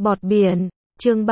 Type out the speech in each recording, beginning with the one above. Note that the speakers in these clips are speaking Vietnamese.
Bọt biển, chương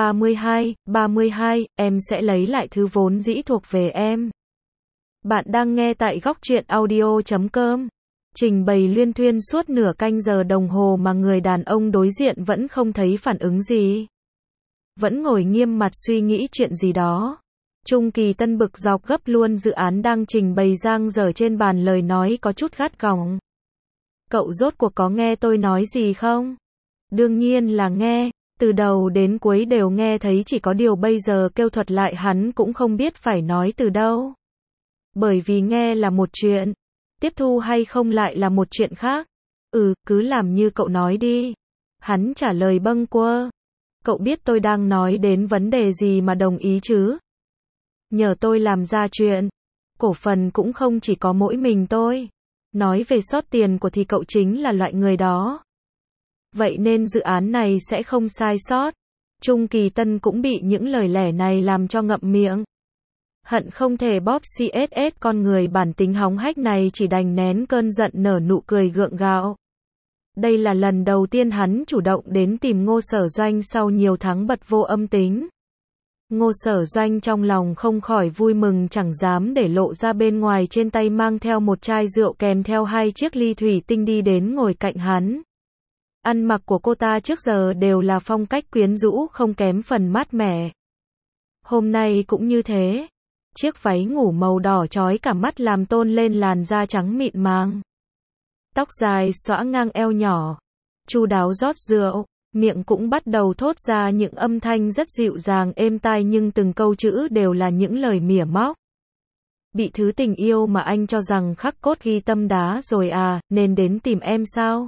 32, em sẽ lấy lại thứ vốn dĩ thuộc về em. Bạn đang nghe tại góc truyện audio.com. Trình bày luyên thuyên suốt nửa canh giờ đồng hồ mà người đàn ông đối diện vẫn không thấy phản ứng gì. Vẫn ngồi nghiêm mặt suy nghĩ chuyện gì đó. Trung Kỳ Tân bực dọc gấp luôn dự án đang trình bày giang dở trên bàn, lời nói có chút gắt gỏng. Cậu rốt cuộc có nghe tôi nói gì không? Đương nhiên là nghe, từ đầu đến cuối đều nghe thấy, chỉ có điều bây giờ kêu thuật lại hắn cũng không biết phải nói từ đâu. Bởi vì nghe là một chuyện, tiếp thu hay không lại là một chuyện khác. Cứ làm như cậu nói đi. Hắn trả lời bâng quơ. Cậu biết tôi đang nói đến vấn đề gì mà đồng ý chứ? Nhờ tôi làm ra chuyện. Cổ phần cũng không chỉ có mỗi mình tôi. Nói về sót tiền của thì cậu chính là loại người đó. Vậy nên dự án này sẽ không sai sót. Trung Kỳ Tân cũng bị những lời lẽ này làm cho ngậm miệng. Hận không thể bóp CSS con người bản tính hóng hách này, chỉ đành nén cơn giận nở nụ cười gượng gạo. Đây là lần đầu tiên hắn chủ động đến tìm Ngô Sở Doanh sau nhiều tháng bật vô âm tính. Ngô Sở Doanh trong lòng không khỏi vui mừng, chẳng dám để lộ ra bên ngoài, trên tay mang theo một chai rượu kèm theo 2 chiếc ly thủy tinh đi đến ngồi cạnh hắn. Ăn mặc của cô ta trước giờ đều là phong cách quyến rũ không kém phần mát mẻ. Hôm nay cũng như thế. Chiếc váy ngủ màu đỏ chói cả mắt làm tôn lên làn da trắng mịn màng. Tóc dài xõa ngang eo nhỏ. Chu đáo rót rượu, miệng cũng bắt đầu thốt ra những âm thanh rất dịu dàng êm tai, nhưng từng câu chữ đều là những lời mỉa móc. Bị thứ tình yêu mà anh cho rằng khắc cốt ghi tâm đá rồi à, nên đến tìm em sao?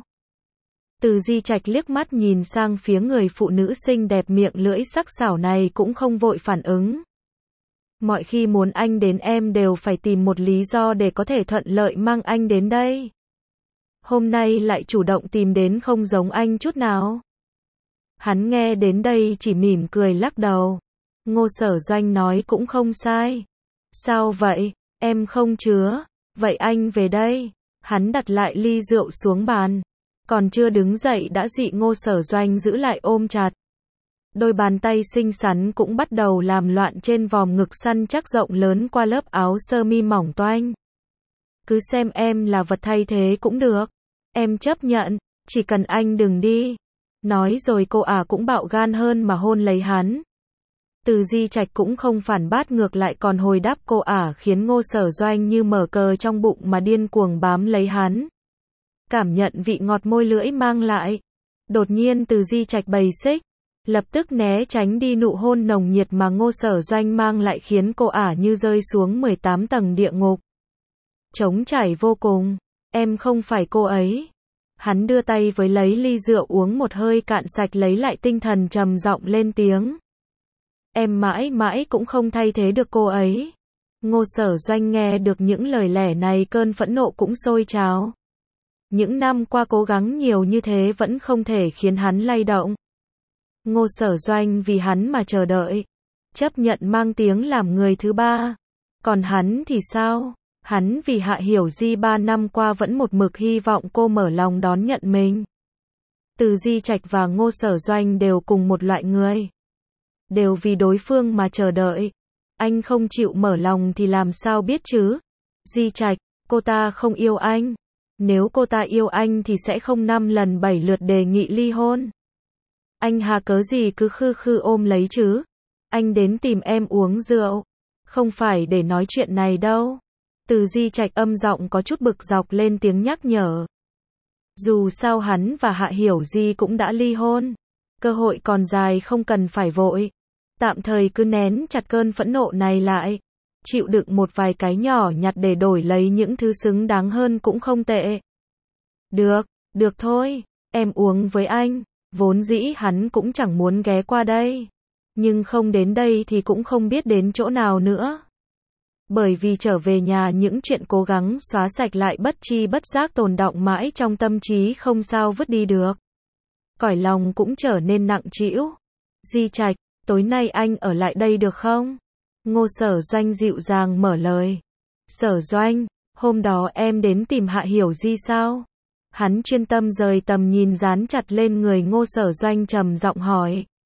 Từ Di Trạch liếc mắt nhìn sang phía người phụ nữ xinh đẹp miệng lưỡi sắc sảo này cũng không vội phản ứng. Mọi khi muốn anh đến em đều phải tìm một lý do để có thể thuận lợi mang anh đến đây. Hôm nay lại chủ động tìm đến, không giống anh chút nào. Hắn nghe đến đây chỉ mỉm cười lắc đầu. Ngô Sở Doanh nói cũng không sai. Sao vậy? Em không chứa. Vậy anh về đây. Hắn đặt lại ly rượu xuống bàn. Còn chưa đứng dậy đã bị Ngô Sở Doanh giữ lại ôm chặt. Đôi bàn tay xinh xắn cũng bắt đầu làm loạn trên vòm ngực săn chắc rộng lớn qua lớp áo sơ mi mỏng toanh. Cứ xem em là vật thay thế cũng được. Em chấp nhận, chỉ cần anh đừng đi. Nói rồi cô ả cũng bạo gan hơn mà hôn lấy hắn. Từ Di Trạch cũng không phản bác, ngược lại còn hồi đáp cô ả, khiến Ngô Sở Doanh như mở cờ trong bụng mà điên cuồng bám lấy hắn. Cảm nhận vị ngọt môi lưỡi mang lại. Đột nhiên Từ Di Trạch bày xích. Lập tức né tránh đi nụ hôn nồng nhiệt mà Ngô Sở Doanh mang lại, khiến cô ả như rơi xuống 18 tầng địa ngục. Trống trải vô cùng. Em không phải cô ấy. Hắn đưa tay với lấy ly rượu uống một hơi cạn sạch, lấy lại tinh thần trầm giọng lên tiếng. Em mãi mãi cũng không thay thế được cô ấy. Ngô Sở Doanh nghe được những lời lẽ này, cơn phẫn nộ cũng sôi trào. Những năm qua cố gắng nhiều như thế vẫn không thể khiến hắn lay động. Ngô Sở Doanh vì hắn mà chờ đợi, chấp nhận mang tiếng làm người thứ ba. Còn hắn thì sao? Hắn vì Hạ Hiểu Di 3 năm qua vẫn một mực hy vọng cô mở lòng đón nhận mình. Từ Di Trạch và Ngô Sở Doanh đều cùng một loại người. Đều vì đối phương mà chờ đợi. Anh không chịu mở lòng thì làm sao biết chứ? Di Trạch, cô ta không yêu anh. Nếu cô ta yêu anh thì sẽ không 5 lần 7 lượt đề nghị ly hôn. Anh hà cớ gì cứ khư khư ôm lấy chứ? Anh đến tìm em uống rượu, không phải để nói chuyện này đâu. Từ Di Trạch âm giọng có chút bực dọc lên tiếng nhắc nhở. Dù sao hắn và Hạ Hiểu Di cũng đã ly hôn. Cơ hội còn dài, không cần phải vội. Tạm thời cứ nén chặt cơn phẫn nộ này lại. Chịu đựng một vài cái nhỏ nhặt để đổi lấy những thứ xứng đáng hơn cũng không tệ. Được thôi, em uống với anh. Vốn dĩ hắn cũng chẳng muốn ghé qua đây. Nhưng không đến đây thì cũng không biết đến chỗ nào nữa. Bởi vì trở về nhà những chuyện cố gắng xóa sạch lại bất chi bất giác tồn đọng mãi trong tâm trí, không sao vứt đi được. Cõi lòng cũng trở nên nặng trĩu. Di Trạch, tối nay anh ở lại đây được không? Ngô Sở Doanh dịu dàng mở lời. Sở Doanh, hôm đó em đến tìm Hạ Hiểu Di sao? Hắn chuyên tâm rời tầm nhìn dán chặt lên người Ngô Sở Doanh, trầm giọng hỏi.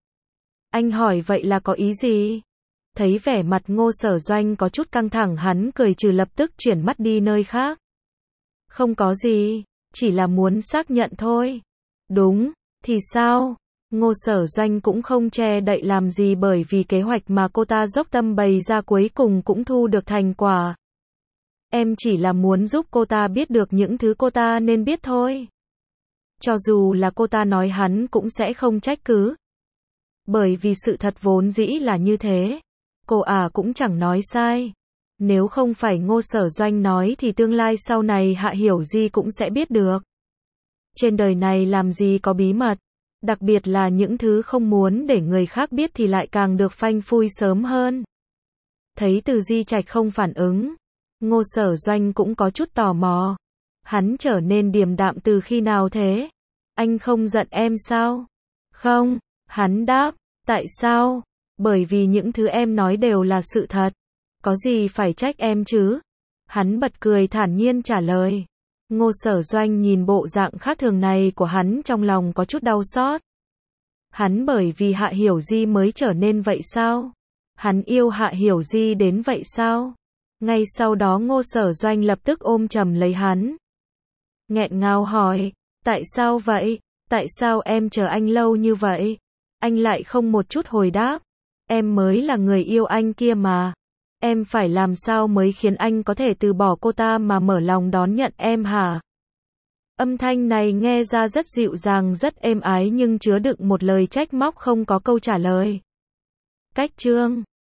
Anh hỏi vậy là có ý gì? Thấy vẻ mặt Ngô Sở Doanh có chút căng thẳng, hắn cười trừ lập tức chuyển mắt đi nơi khác. Không có gì, chỉ là muốn xác nhận thôi. Đúng, thì sao? Ngô Sở Doanh cũng không che đậy làm gì, bởi vì kế hoạch mà cô ta dốc tâm bày ra cuối cùng cũng thu được thành quả. Em chỉ là muốn giúp cô ta biết được những thứ cô ta nên biết thôi. Cho dù là cô ta nói hắn cũng sẽ không trách cứ. Bởi vì sự thật vốn dĩ là như thế. Cô cũng chẳng nói sai. Nếu không phải Ngô Sở Doanh nói thì tương lai sau này Hạ Hiểu Di cũng sẽ biết được. Trên đời này làm gì có bí mật. Đặc biệt là những thứ không muốn để người khác biết thì lại càng được phanh phui sớm hơn. Thấy Từ Di Trạch không phản ứng, Ngô Sở Doanh cũng có chút tò mò. Hắn trở nên điềm đạm từ khi nào thế? Anh không giận em sao? Không, hắn đáp. Tại sao? Bởi vì những thứ em nói đều là sự thật. Có gì phải trách em chứ? Hắn bật cười thản nhiên trả lời. Ngô Sở Doanh nhìn bộ dạng khác thường này của hắn trong lòng có chút đau xót. Hắn bởi vì Hạ Hiểu Di mới trở nên vậy sao? Hắn yêu Hạ Hiểu Di đến vậy sao? Ngay sau đó Ngô Sở Doanh lập tức ôm chầm lấy hắn. Nghẹn ngào hỏi, tại sao vậy? Tại sao em chờ anh lâu như vậy? Anh lại không một chút hồi đáp. Em mới là người yêu anh kia mà. Em phải làm sao mới khiến anh có thể từ bỏ cô ta mà mở lòng đón nhận em hả? Âm thanh này nghe ra rất dịu dàng, rất êm ái nhưng chứa đựng một lời trách móc không có câu trả lời. Cách chương